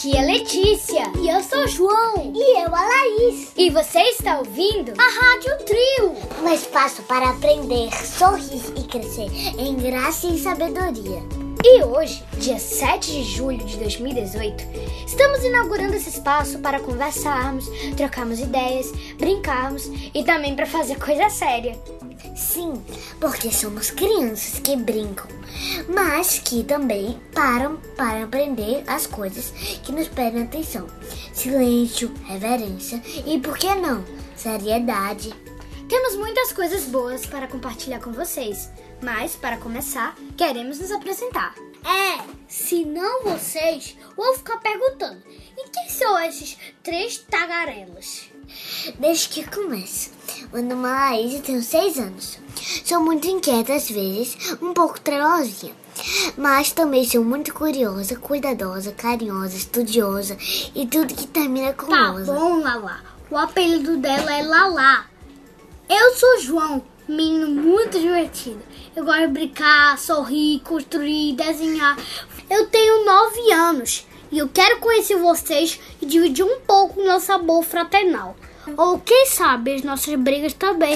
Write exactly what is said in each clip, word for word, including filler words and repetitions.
Aqui é Letícia. E eu sou o João. E eu a Laís. E você está ouvindo a Rádio Trio, um espaço para aprender, sorrir e crescer em graça e sabedoria. E hoje, dia sete de julho de dois mil e dezoito, estamos inaugurando esse espaço para conversarmos, trocarmos ideias, brincarmos e também para fazer coisa séria. Sim, porque somos crianças que brincam, mas que também param para aprender as coisas que nos pedem atenção. Silêncio, reverência e, por que não, seriedade. Temos muitas coisas boas para compartilhar com vocês, mas, para começar, queremos nos apresentar. É, senão vocês vão ficar perguntando, e quem são esses três tagarelas? Desde que começo. Meu nome é Laís e tenho seis anos. Sou muito inquieta às vezes, um pouco trelosinha. Mas também sou muito curiosa, cuidadosa, carinhosa, estudiosa e tudo que termina com Tá osa. bom, Lala. O apelido dela é Lala. Eu sou o João, menino muito divertido. Eu gosto de brincar, sorrir, construir, desenhar. Eu tenho nove anos e eu quero conhecer vocês e dividir um pouco o nosso amor fraternal. Ou quem sabe as nossas brigas também.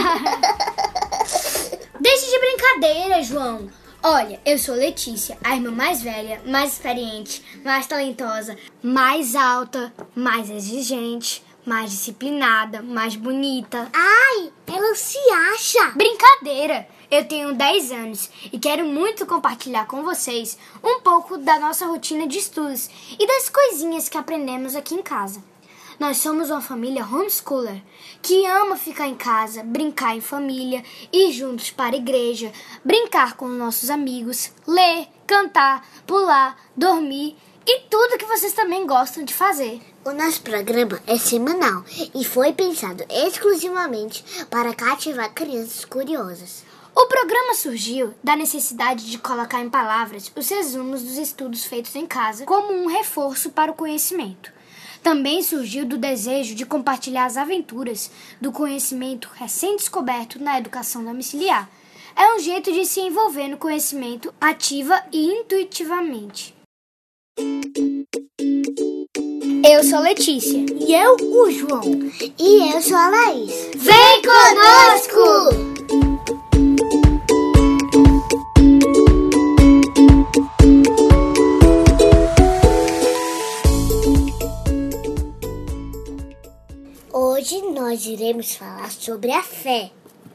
Deixe de brincadeira, João. Olha, eu sou Letícia, a irmã mais velha, mais experiente, mais talentosa, mais alta, mais exigente, mais disciplinada, mais bonita. Ai, ela se acha! Brincadeira! Eu tenho dez anos e quero muito compartilhar com vocês um pouco da nossa rotina de estudos e das coisinhas que aprendemos aqui em casa. Nós somos uma família homeschooler que ama ficar em casa, brincar em família, ir juntos para a igreja, brincar com nossos amigos, ler, cantar, pular, dormir e tudo que vocês também gostam de fazer. O nosso programa é semanal e foi pensado exclusivamente para cativar crianças curiosas. O programa surgiu da necessidade de colocar em palavras os resumos dos estudos feitos em casa como um reforço para o conhecimento. Também surgiu do desejo de compartilhar as aventuras do conhecimento recém-descoberto na educação domiciliar. É um jeito de se envolver no conhecimento ativa e intuitivamente. Eu sou Letícia. E eu, o João. E eu sou a Laís. Vem conosco! Hoje nós iremos falar sobre a fé.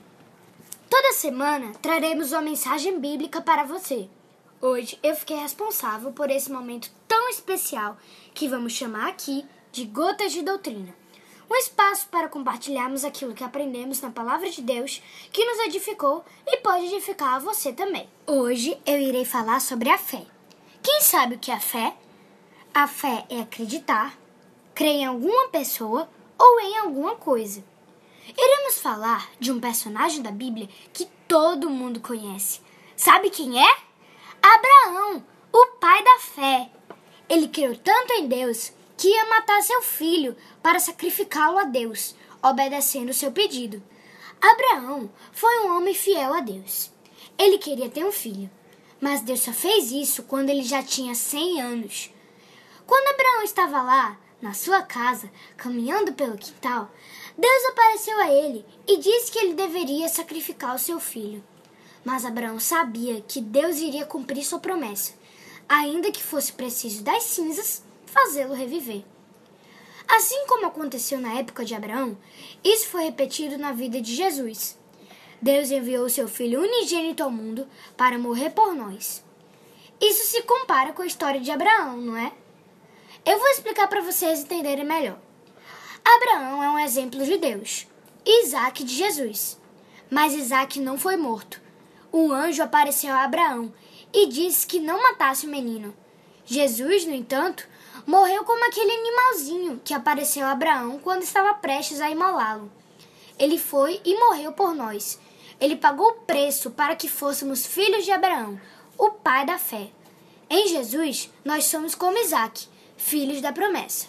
Toda semana traremos uma mensagem bíblica para você. Hoje eu fiquei responsável por esse momento tão especial que vamos chamar aqui de Gotas de Doutrina. Um espaço para compartilharmos aquilo que aprendemos na Palavra de Deus, que nos edificou e pode edificar a você também. Hoje eu irei falar sobre a fé. Quem sabe o que é a fé? A fé é acreditar, crer em alguma pessoa ou em alguma coisa. Iremos falar de um personagem da Bíblia que todo mundo conhece. Sabe quem é? Abraão, o pai da fé. Ele creu tanto em Deus que ia matar seu filho para sacrificá-lo a Deus, obedecendo seu pedido. Abraão foi um homem fiel a Deus. Ele queria ter um filho, mas Deus só fez isso quando ele já tinha cem anos. Quando Abraão estava lá, na sua casa, caminhando pelo quintal, Deus apareceu a ele e disse que ele deveria sacrificar o seu filho. Mas Abraão sabia que Deus iria cumprir sua promessa, ainda que fosse preciso das cinzas fazê-lo reviver. Assim como aconteceu na época de Abraão, isso foi repetido na vida de Jesus. Deus enviou seu Filho unigênito ao mundo para morrer por nós. Isso se compara com a história de Abraão, não é? Eu vou explicar para vocês entenderem melhor. Abraão é um exemplo de Deus, Isaac de Jesus. Mas Isaac não foi morto. Um anjo apareceu a Abraão e disse que não matasse o menino. Jesus, no entanto, morreu como aquele animalzinho que apareceu a Abraão quando estava prestes a imolá-lo. Ele foi e morreu por nós. Ele pagou o preço para que fôssemos filhos de Abraão, o pai da fé. Em Jesus, nós somos como Isaac, filhos da promessa.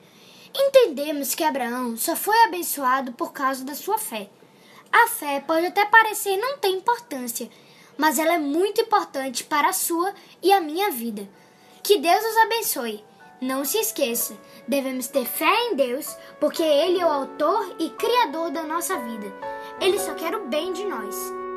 Entendemos que Abraão só foi abençoado por causa da sua fé. A fé pode até parecer não ter importância, mas ela é muito importante para a sua e a minha vida. Que Deus os abençoe. Não se esqueça, devemos ter fé em Deus, porque Ele é o autor e criador da nossa vida. Ele só quer o bem de nós.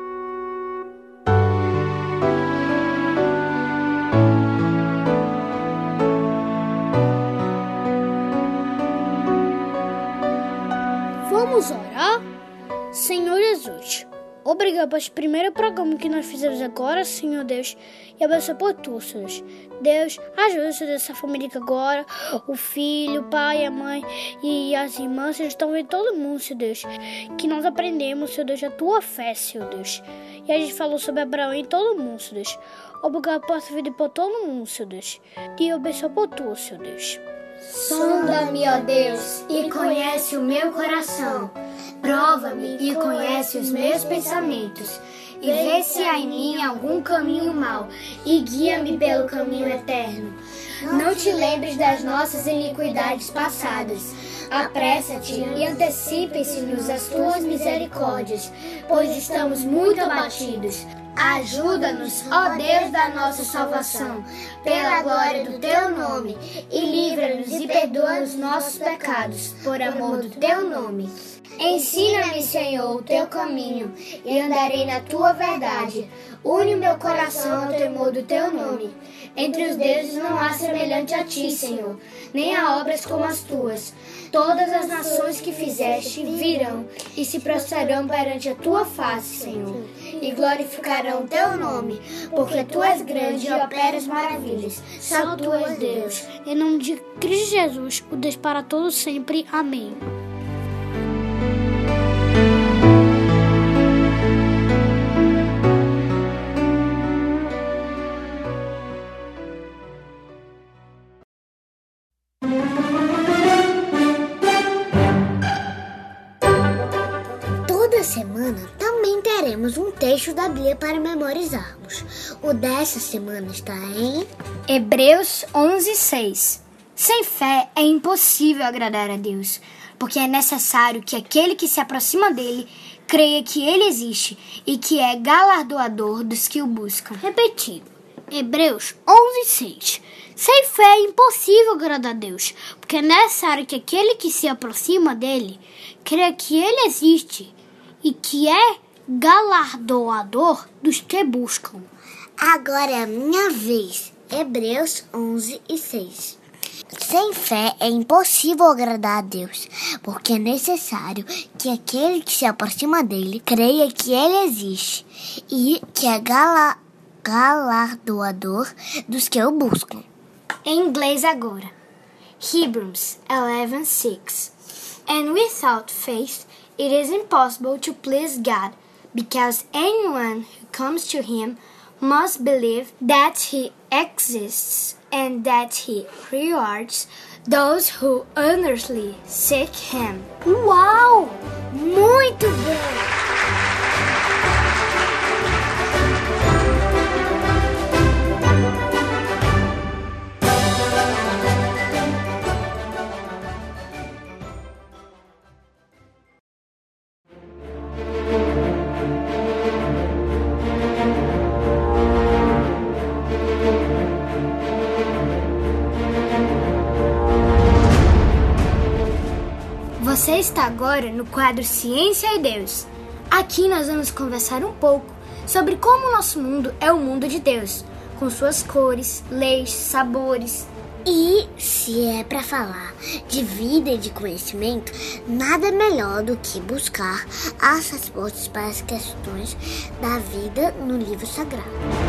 Vamos orar? Senhor Jesus, obrigado por esse primeiro programa que nós fizemos agora, Senhor Deus, e abençoa por tu, Senhor Deus. Deus, ajuda, Senhor Deus, essa família que agora, o filho, o pai, a mãe e as irmãs, eles estão vendo todo mundo, Senhor Deus, que nós aprendemos, Senhor Deus, a tua fé, Senhor Deus. E a gente falou sobre Abraão e todo mundo, Senhor Deus. Obrigado por essa vida e por todo mundo, Senhor Deus. E abençoa por tu, Senhor Deus. Sonda-me, ó Deus, e conhece o meu coração. Prova-me e conhece os meus pensamentos. E vê se há em mim algum caminho mau, e guia-me pelo caminho eterno. Não te lembres das nossas iniquidades passadas. Apressa-te e antecipe-se-nos as tuas misericórdias, pois estamos muito abatidos. Ajuda-nos, ó Deus da nossa salvação, pela glória do teu nome, e livra-nos e perdoa os nossos pecados, por amor do teu nome. Ensina-me, Senhor, o teu caminho, e andarei na tua verdade. Une o meu coração ao temor do teu nome. Entre os deuses não há semelhante a ti, Senhor, nem há obras como as tuas. Todas as nações que fizeste virão e se prostrarão perante a tua face, Senhor, e glorificarão o teu nome, porque tu és grande e operas maravilhas. Só tu és Deus. Em nome de Cristo Jesus, o Deus para todos sempre. Amém. Toda semana também teremos um texto da Bíblia para memorizarmos. O dessa semana está em Hebreus onze, seis. Sem fé é impossível agradar a Deus, porque é necessário que aquele que se aproxima dele creia que ele existe e que é galardoador dos que o buscam. Repetindo, Hebreus onze, seis. Sem fé é impossível agradar a Deus, porque é necessário que aquele que se aproxima dele creia que ele existe e que é galardoador dos que buscam. Agora é a minha vez. Hebreus onze e seis. Sem fé é impossível agradar a Deus, porque é necessário que aquele que se aproxima dele creia que ele existe e que é gala, galardoador dos que o buscam. Em inglês agora. Hebrews eleven, six. And without faith it is impossible to please God, because anyone who comes to him must believe that he exists and that he rewards those who earnestly seek him. Uau! Muito bom! Você está agora no quadro Ciência e Deus. Aqui nós vamos conversar um pouco sobre como o nosso mundo é o mundo de Deus, com suas cores, leis, sabores. E se é para falar de vida e de conhecimento, nada melhor do que buscar as respostas para as questões da vida no livro sagrado.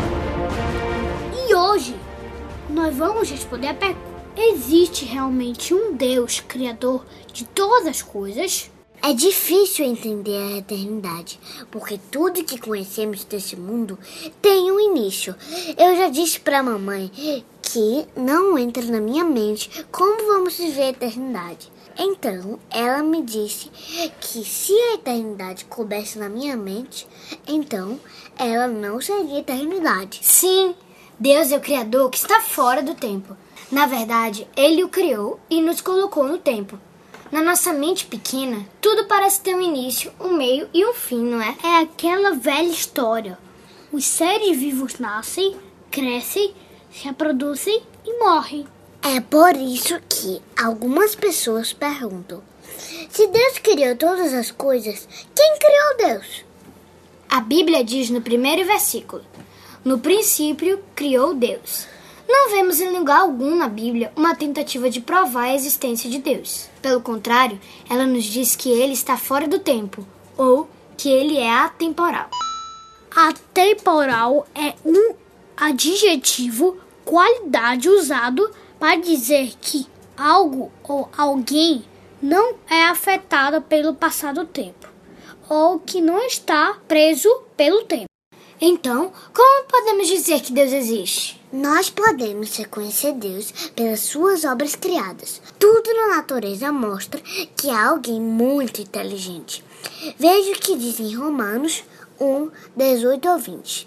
E hoje nós vamos responder a pergunta: existe realmente um Deus criador de todas as coisas? É difícil entender a eternidade, porque tudo que conhecemos desse mundo tem um início. Eu já disse para a mamãe que não entra na minha mente como vamos viver a eternidade. Então, ela me disse que se a eternidade coubesse na minha mente, então ela não seria eternidade. Sim, Deus é o Criador que está fora do tempo. Na verdade, Ele o criou e nos colocou no tempo. Na nossa mente pequena, tudo parece ter um início, um meio e um fim, não é? É aquela velha história. Os seres vivos nascem, crescem, se reproduzem e morrem. É por isso que algumas pessoas perguntam: se Deus criou todas as coisas, quem criou Deus? A Bíblia diz no primeiro versículo: no princípio criou Deus. Não vemos em lugar algum na Bíblia uma tentativa de provar a existência de Deus. Pelo contrário, ela nos diz que ele está fora do tempo, ou que ele é atemporal. Atemporal é um adjetivo, qualidade usado para dizer que algo ou alguém não é afetado pelo passar do tempo, ou que não está preso pelo tempo. Então, como podemos dizer que Deus existe? Nós podemos reconhecer Deus pelas suas obras criadas. Tudo na natureza mostra que há alguém muito inteligente. Veja o que diz em Romanos um, dezoito ao vinte.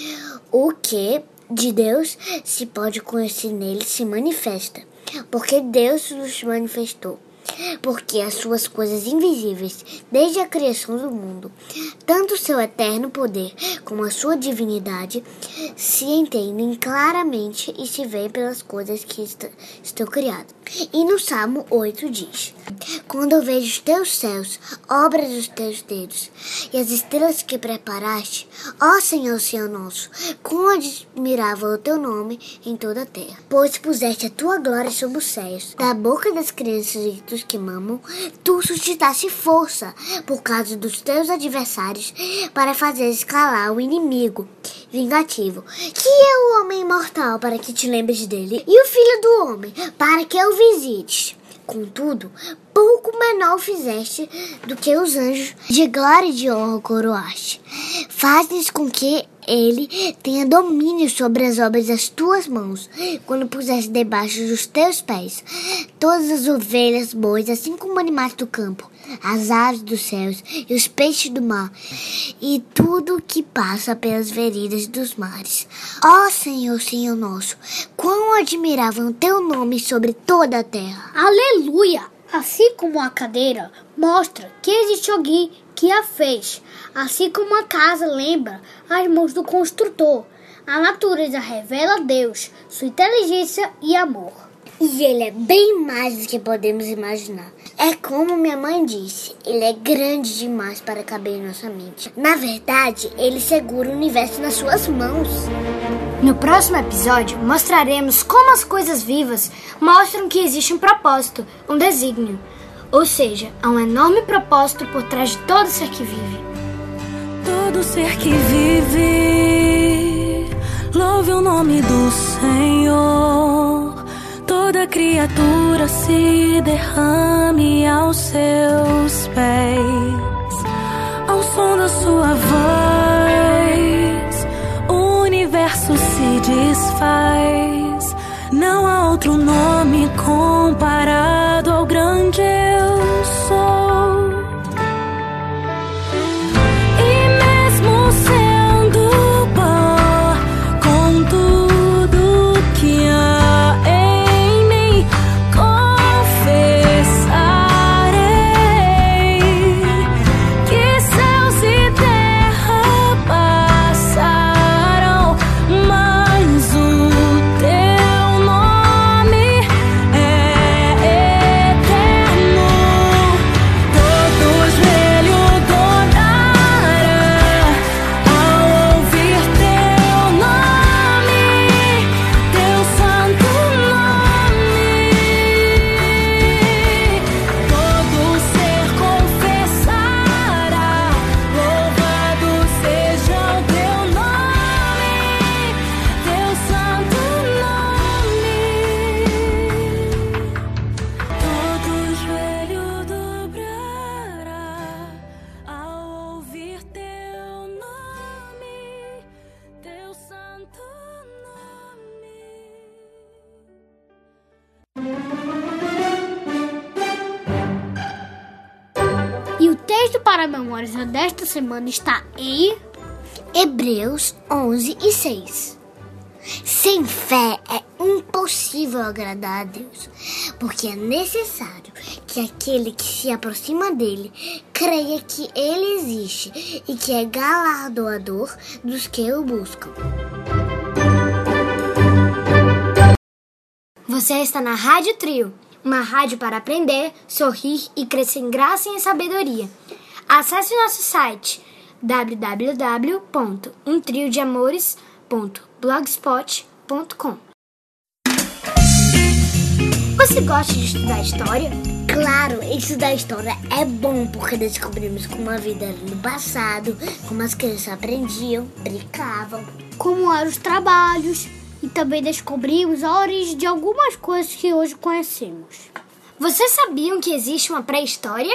O que de Deus se pode conhecer nele se manifesta, porque Deus nos manifestou. Porque as suas coisas invisíveis, desde a criação do mundo, tanto o seu eterno poder como a sua divindade, se entendem claramente e se veem pelas coisas que est- estão criadas. E no Salmo oito diz: quando eu vejo os teus céus, obra dos teus dedos, e as estrelas que preparaste, ó Senhor, Senhor nosso, quão admirável é o teu nome em toda a terra. Pois puseste a tua glória sobre os céus, da boca das crianças e dos que mamam, tu suscitaste força por causa dos teus adversários, para fazer escalar o inimigo vingativo. Que é o homem imortal para que te lembres dele, e o filho do homem para que o visites. Contudo, pouco menor fizeste do que os anjos, de glória e de honra coroaste. Fazes com que ele tenha domínio sobre as obras das tuas mãos, quando puseste debaixo dos teus pés todas as ovelhas, bois, assim como animais do campo, as aves dos céus e os peixes do mar, e tudo que passa pelas veredas dos mares. Ó Senhor, Senhor nosso, quão admirável é o teu nome sobre toda a terra. Aleluia! Assim como a cadeira mostra que existe alguém que a fez, assim como a casa lembra as mãos do construtor, a natureza revela Deus, sua inteligência e amor. E ele é bem mais do que podemos imaginar. É como minha mãe disse, ele é grande demais para caber em nossa mente. Na verdade, ele segura o universo nas suas mãos. No próximo episódio, mostraremos como as coisas vivas mostram que existe um propósito, um desígnio. Ou seja, há um enorme propósito por trás de todo ser que vive. Todo ser que vive, louve o nome do Senhor. Toda criatura se derrame aos seus pés. Ao som da sua voz, o universo se desfaz. Não há outro nome comparado ao grande eu sou. E mesmo sendo pó, com tudo que há em mim, confessarei que céus e terra passarão, mas o teu nome é eterno. Todo joelho dobrará ao ouvir teu nome, teu santo nome. Todo ser confessará, louvado seja o teu nome, teu santo nome. Todo joelho dobrará ao ouvir teu nome, teu santo nome. E o texto para a memória desta semana está em Hebreus onze e seis. Sem fé é impossível agradar a Deus, porque é necessário que aquele que se aproxima dele creia que ele existe e que é galardoador dos que o buscam. Você está na Rádio Trio, uma rádio para aprender, sorrir e crescer em graça e em sabedoria. Acesse nosso site w w w ponto um trio de amores ponto blogspot ponto com. Você gosta de estudar história? Claro, estudar história é bom porque descobrimos como a vida era no passado, como as crianças aprendiam, brincavam, como eram os trabalhos, e também descobrimos a origem de algumas coisas que hoje conhecemos. Vocês sabiam que existe uma pré-história?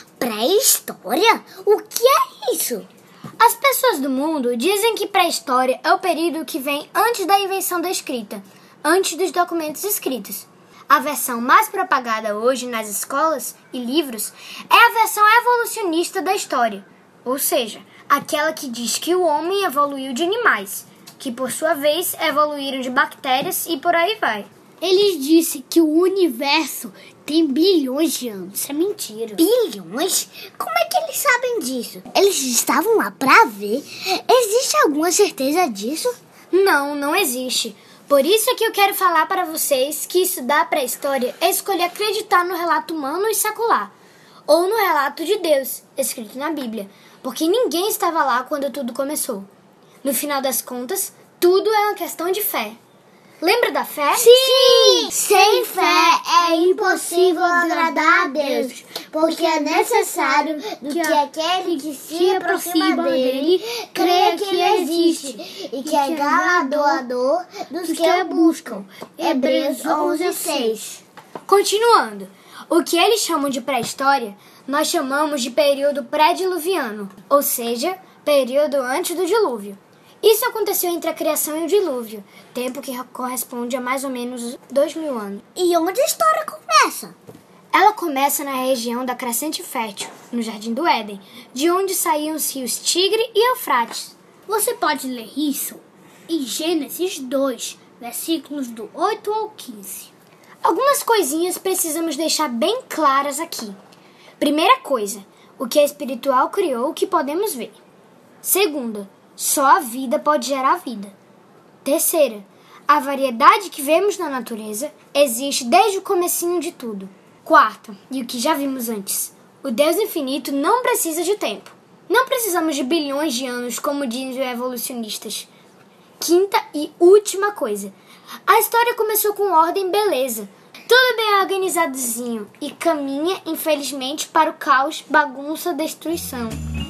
Pré-história? O que é isso? As pessoas do mundo dizem que pré-história é o período que vem antes da invenção da escrita, antes dos documentos escritos. A versão mais propagada hoje nas escolas e livros é a versão evolucionista da história, ou seja, aquela que diz que o homem evoluiu de animais, que por sua vez evoluíram de bactérias e por aí vai. Eles dizem que o universo tem bilhões de anos. Isso é mentira. Bilhões? Como é que eles sabem disso? Eles estavam lá pra ver? Existe alguma certeza disso? Não, não existe. Por isso é que eu quero falar para vocês que estudar a pré-história é escolher acreditar no relato humano e secular, ou no relato de Deus, escrito na Bíblia, porque ninguém estava lá quando tudo começou. No final das contas, tudo é uma questão de fé. Lembra da fé? Sim! Sem fé é impossível agradar a Deus, porque é necessário que aquele que se aproxima dele creia que existe e que é galardoador dos que o buscam. Hebreus onze, seis. Continuando, o que eles chamam de pré-história, nós chamamos de período pré-diluviano, ou seja, período antes do dilúvio. Isso aconteceu entre a criação e o dilúvio, tempo que corresponde a mais ou menos dois mil anos. E onde a história começa? Ela começa na região da Crescente Fértil, no Jardim do Éden, de onde saíam os rios Tigre e Eufrates. Você pode ler isso em Gênesis dois, versículos do oito ao quinze. Algumas coisinhas precisamos deixar bem claras aqui. Primeira coisa, o que é espiritual criou o que podemos ver. Segunda, só a vida pode gerar vida. Terceira, a variedade que vemos na natureza existe desde o comecinho de tudo. Quarta, e o que já vimos antes, o Deus infinito não precisa de tempo. Não precisamos de bilhões de anos, como dizem os evolucionistas. Quinta e última coisa, a história começou com ordem e beleza. Tudo bem organizadozinho e caminha, infelizmente, para o caos, bagunça, destruição.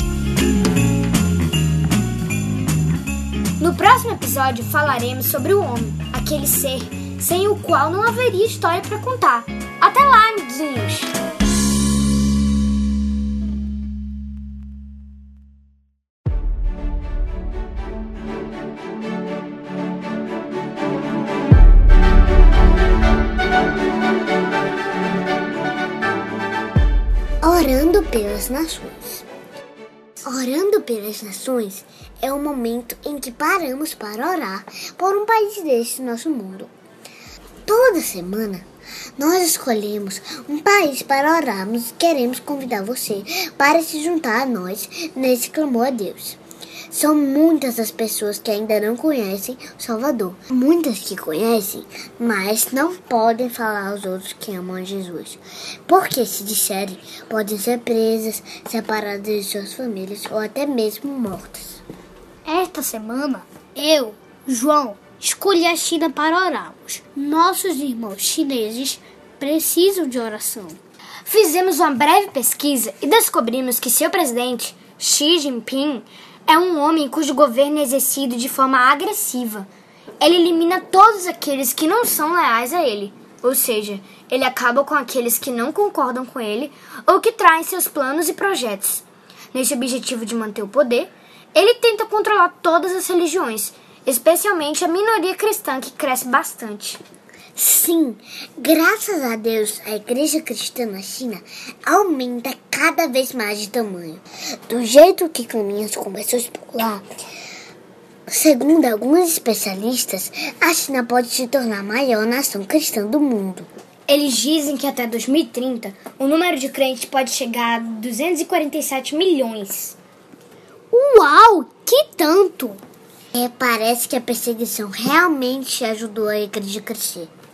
No próximo episódio falaremos sobre o homem, aquele ser sem o qual não haveria história para contar. Até lá, amiguinhos! Orando pelas nações. Orando pelas nações é o momento em que paramos para orar por um país deste nosso mundo. Toda semana nós escolhemos um país para orarmos e queremos convidar você para se juntar a nós nesse clamor a Deus. São muitas as pessoas que ainda não conhecem o Salvador. Muitas que conhecem, mas não podem falar aos outros que amam a Jesus. Porque se disserem, podem ser presas, separadas de suas famílias ou até mesmo mortas. Esta semana, eu, João, escolhi a China para orarmos. Nossos irmãos chineses precisam de oração. Fizemos uma breve pesquisa e descobrimos que seu presidente, Xi Jinping, é um homem cujo governo é exercido de forma agressiva. Ele elimina todos aqueles que não são leais a ele, ou seja, ele acaba com aqueles que não concordam com ele ou que traem seus planos e projetos. Nesse objetivo de manter o poder, ele tenta controlar todas as religiões, especialmente a minoria cristã que cresce bastante. Sim, graças a Deus, a igreja cristã na China aumenta cada vez mais de tamanho. Do jeito que caminham as conversões por lá, segundo alguns especialistas, a China pode se tornar a maior nação cristã do mundo. Eles dizem que até dois mil e trinta, o número de crentes pode chegar a duzentos e quarenta e sete milhões. Uau, que tanto! É, parece que a perseguição realmente ajudou a igreja a crescer.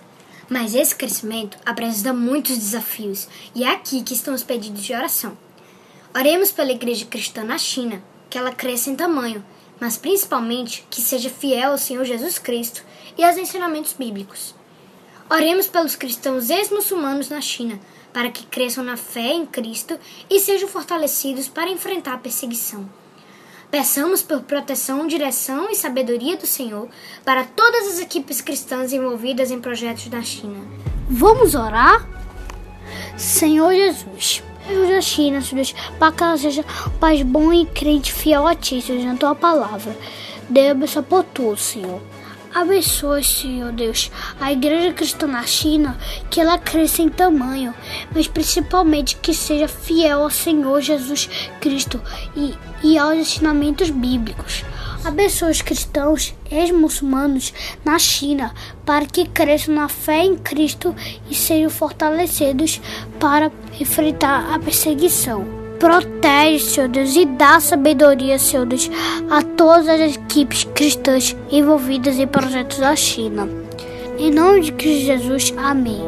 Mas esse crescimento apresenta muitos desafios, e é aqui que estão os pedidos de oração. Oremos pela igreja cristã na China, que ela cresça em tamanho, mas principalmente que seja fiel ao Senhor Jesus Cristo e aos ensinamentos bíblicos. Oremos pelos cristãos ex-muçulmanos na China, para que cresçam na fé em Cristo e sejam fortalecidos para enfrentar a perseguição. Peçamos por proteção, direção e sabedoria do Senhor para todas as equipes cristãs envolvidas em projetos da China. Vamos orar? Senhor Jesus, ajuda a China, Senhor Deus, para que ela seja um país bom e crente fiel a Ti, Senhor, na Tua palavra. Deus abençoe por tudo, Senhor. Abençoe, Senhor Deus, a igreja cristã na China, que ela cresça em tamanho, mas principalmente que seja fiel ao Senhor Jesus Cristo e, e aos ensinamentos bíblicos. Abençoe os cristãos ex-muçulmanos na China, para que cresçam na fé em Cristo e sejam fortalecidos para enfrentar a perseguição. Protege, Senhor Deus, e dá sabedoria, Senhor Deus, a todas as equipes cristãs envolvidas em projetos da China. Em nome de Cristo Jesus, amém.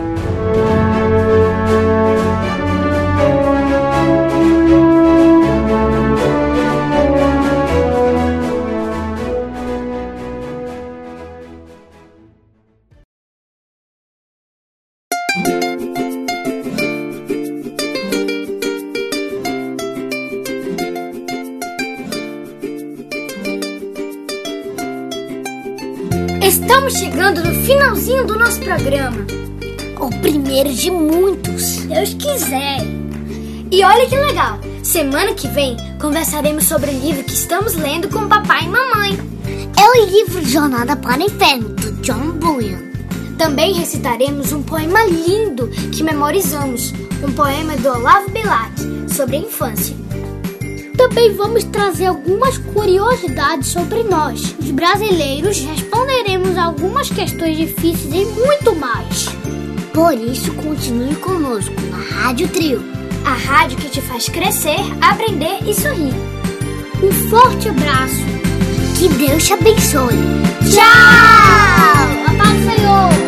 Estamos chegando no finalzinho do nosso programa. O primeiro de muitos. Deus quiser. E olha que legal, semana que vem conversaremos sobre o livro que estamos lendo com papai e mamãe. É o livro Jornada para o Inferno, do John Bunyan. Também recitaremos um poema lindo que memorizamos, um poema do Olavo Bilac sobre a infância. Também vamos trazer algumas curiosidades sobre nós. Os brasileiros responderemos algumas questões difíceis e muito mais. Por isso, continue conosco na Rádio Trio. A rádio que te faz crescer, aprender e sorrir. Um forte abraço. Que Deus te abençoe. Tchau! A paz do Senhor.